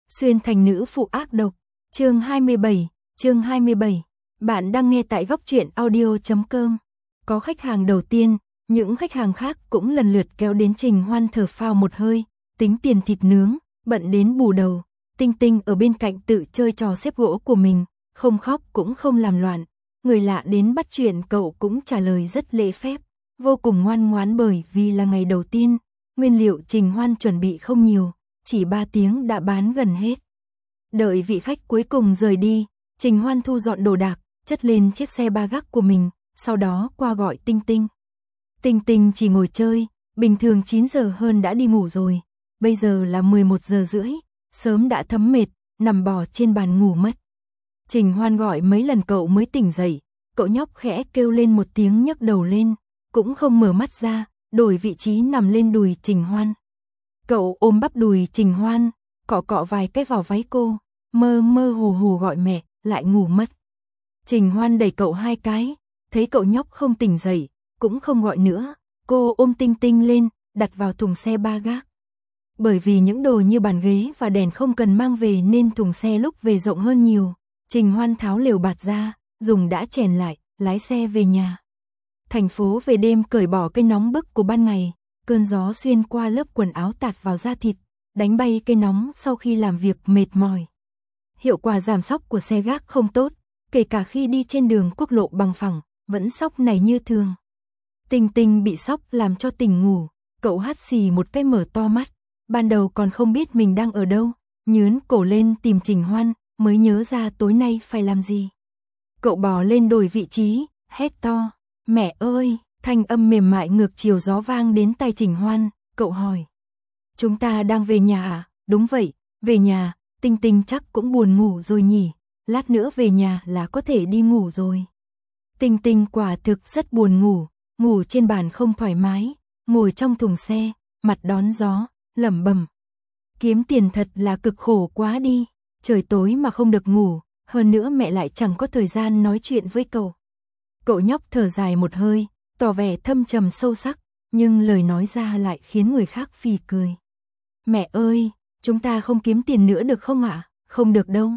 Xuyên thành nữ phụ ác độc. Chương 27. Bạn đang nghe tại góc truyện audio.com. Có khách hàng đầu tiên, những khách hàng khác cũng lần lượt kéo đến Trình Hoan thở phào một hơi, tính tiền thịt nướng, bận đến bù đầu. Tinh Tinh ở bên cạnh tự chơi trò xếp gỗ của mình, không khóc cũng không làm loạn. Người lạ đến bắt chuyện cậu cũng trả lời rất lễ phép, vô cùng ngoan ngoãn bởi vì là ngày đầu tiên. Nguyên liệu Trình Hoan chuẩn bị không nhiều, chỉ 3 tiếng đã bán gần hết. Đợi vị khách cuối cùng rời đi, Trình Hoan thu dọn đồ đạc, chất lên chiếc xe ba gác của mình, sau đó qua gọi Tinh Tinh. Tinh Tinh chỉ ngồi chơi, bình thường 9 giờ hơn đã đi ngủ rồi, bây giờ là 11 giờ rưỡi, sớm đã thấm mệt, nằm bò trên bàn ngủ mất. Trình Hoan gọi mấy lần cậu mới tỉnh dậy, cậu nhóc khẽ kêu lên một tiếng nhấc đầu lên, cũng không mở mắt ra, đổi vị trí nằm lên đùi Trình Hoan. Cậu ôm bắp đùi Trình Hoan, cọ cọ vài cái vào váy cô, mơ mơ hồ hồ gọi mẹ, lại ngủ mất. Trình Hoan đẩy cậu 2 cái, thấy cậu nhóc không tỉnh dậy, cũng không gọi nữa, cô ôm Tinh Tinh lên, đặt vào thùng xe ba gác. Bởi vì những đồ như bàn ghế và đèn không cần mang về nên thùng xe lúc về rộng hơn nhiều. Trình Hoan tháo lều bạt ra, dùng đã chèn lại, lái xe về nhà. Thành phố về đêm cởi bỏ cái nóng bức của ban ngày, cơn gió xuyên qua lớp quần áo tạt vào da thịt, đánh bay cái nóng sau khi làm việc mệt mỏi. Hiệu quả giảm xóc của xe gác không tốt, kể cả khi đi trên đường quốc lộ bằng phẳng, vẫn xóc này như thường. Tinh Tinh bị xóc làm cho tỉnh ngủ, cậu hắt xì một cái mở to mắt, ban đầu còn không biết mình đang ở đâu, nhướn cổ lên tìm Trình Hoan, mới nhớ ra tối nay phải làm gì. Cậu bò lên đổi vị trí, hét to, mẹ ơi, thanh âm mềm mại ngược chiều gió vang đến tai Trình Hoan, cậu hỏi. Chúng ta đang về nhà à? Đúng vậy, về nhà, Tinh Tinh chắc cũng buồn ngủ rồi nhỉ, lát nữa về nhà là có thể đi ngủ rồi. Tinh Tinh quả thực rất buồn ngủ, ngủ trên bàn không thoải mái, ngồi trong thùng xe, mặt đón gió, lẩm bẩm. Kiếm tiền thật là cực khổ quá đi, trời tối mà không được ngủ, hơn nữa mẹ lại chẳng có thời gian nói chuyện với cậu. Cậu nhóc thở dài một hơi, tỏ vẻ thâm trầm sâu sắc, nhưng lời nói ra lại khiến người khác phì cười. Mẹ ơi, chúng ta không kiếm tiền nữa được không ạ? Không được đâu.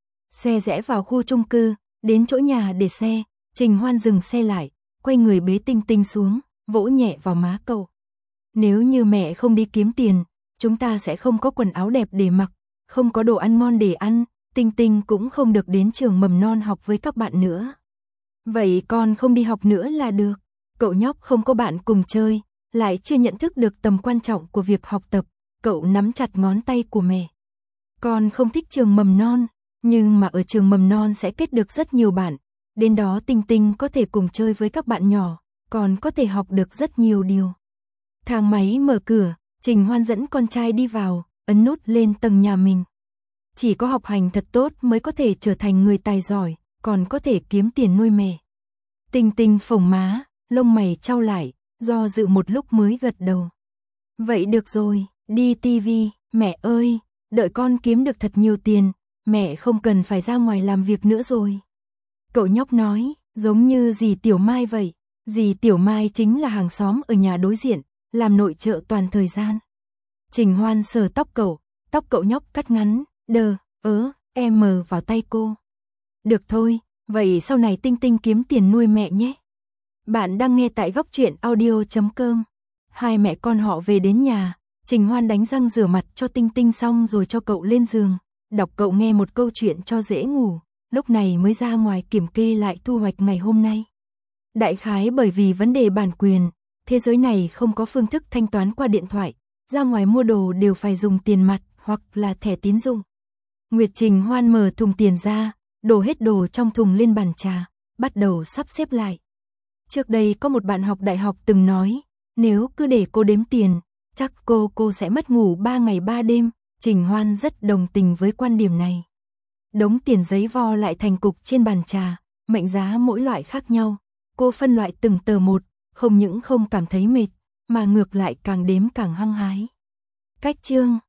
Xe rẽ vào khu chung cư, đến chỗ nhà để xe, Trình Hoan dừng xe lại, quay người bế Tinh Tinh xuống, vỗ nhẹ vào má cậu. Nếu như mẹ không đi kiếm tiền, chúng ta sẽ không có quần áo đẹp để mặc, không có đồ ăn ngon để ăn, Tinh Tinh cũng không được đến trường mầm non học với các bạn nữa. Vậy con không đi học nữa là được. Cậu nhóc không có bạn cùng chơi, lại chưa nhận thức được tầm quan trọng của việc học tập, cậu nắm chặt ngón tay của mẹ. Con không thích trường mầm non, nhưng mà ở trường mầm non sẽ kết được rất nhiều bạn, đến đó Tinh Tinh có thể cùng chơi với các bạn nhỏ, còn có thể học được rất nhiều điều. Thang máy mở cửa, Trình Hoan dẫn con trai đi vào, ấn nút lên tầng nhà mình. Chỉ có học hành thật tốt mới có thể trở thành người tài giỏi, còn có thể kiếm tiền nuôi mẹ. Tinh Tinh phồng má, lông mày chau lại, do dự một lúc mới gật đầu. Vậy được rồi, đi tivi, mẹ ơi, đợi con kiếm được thật nhiều tiền, mẹ không cần phải ra ngoài làm việc nữa rồi. Cậu nhóc nói, giống như dì Tiểu Mai vậy, dì Tiểu Mai chính là hàng xóm ở nhà đối diện, làm nội trợ toàn thời gian. Trình Hoan sờ tóc cậu nhóc cắt ngắn, vào tay cô. Được thôi, vậy sau này Tinh Tinh kiếm tiền nuôi mẹ nhé. Bạn đang nghe tại góc truyện audio.com. Hai mẹ con họ về đến nhà, Trình Hoan đánh răng rửa mặt cho Tinh Tinh xong rồi cho cậu lên giường, đọc cậu nghe một câu chuyện cho dễ ngủ, lúc này mới ra ngoài kiểm kê lại thu hoạch ngày hôm nay. Đại khái bởi vì vấn đề bản quyền, thế giới này không có phương thức thanh toán qua điện thoại, ra ngoài mua đồ đều phải dùng tiền mặt hoặc là thẻ tín dụng. Nguyệt Trình Hoan mở thùng tiền ra, đổ hết đồ trong thùng lên bàn trà, bắt đầu sắp xếp lại. Trước đây có một bạn học đại học từng nói, nếu cứ để cô đếm tiền, chắc cô sẽ mất ngủ 3 ngày 3 đêm, Trình Hoan rất đồng tình với quan điểm này. Đống tiền giấy vo lại thành cục trên bàn trà, mệnh giá mỗi loại khác nhau, cô phân loại từng tờ một, không những không cảm thấy mệt, mà ngược lại càng đếm càng hăng hái. Cách chương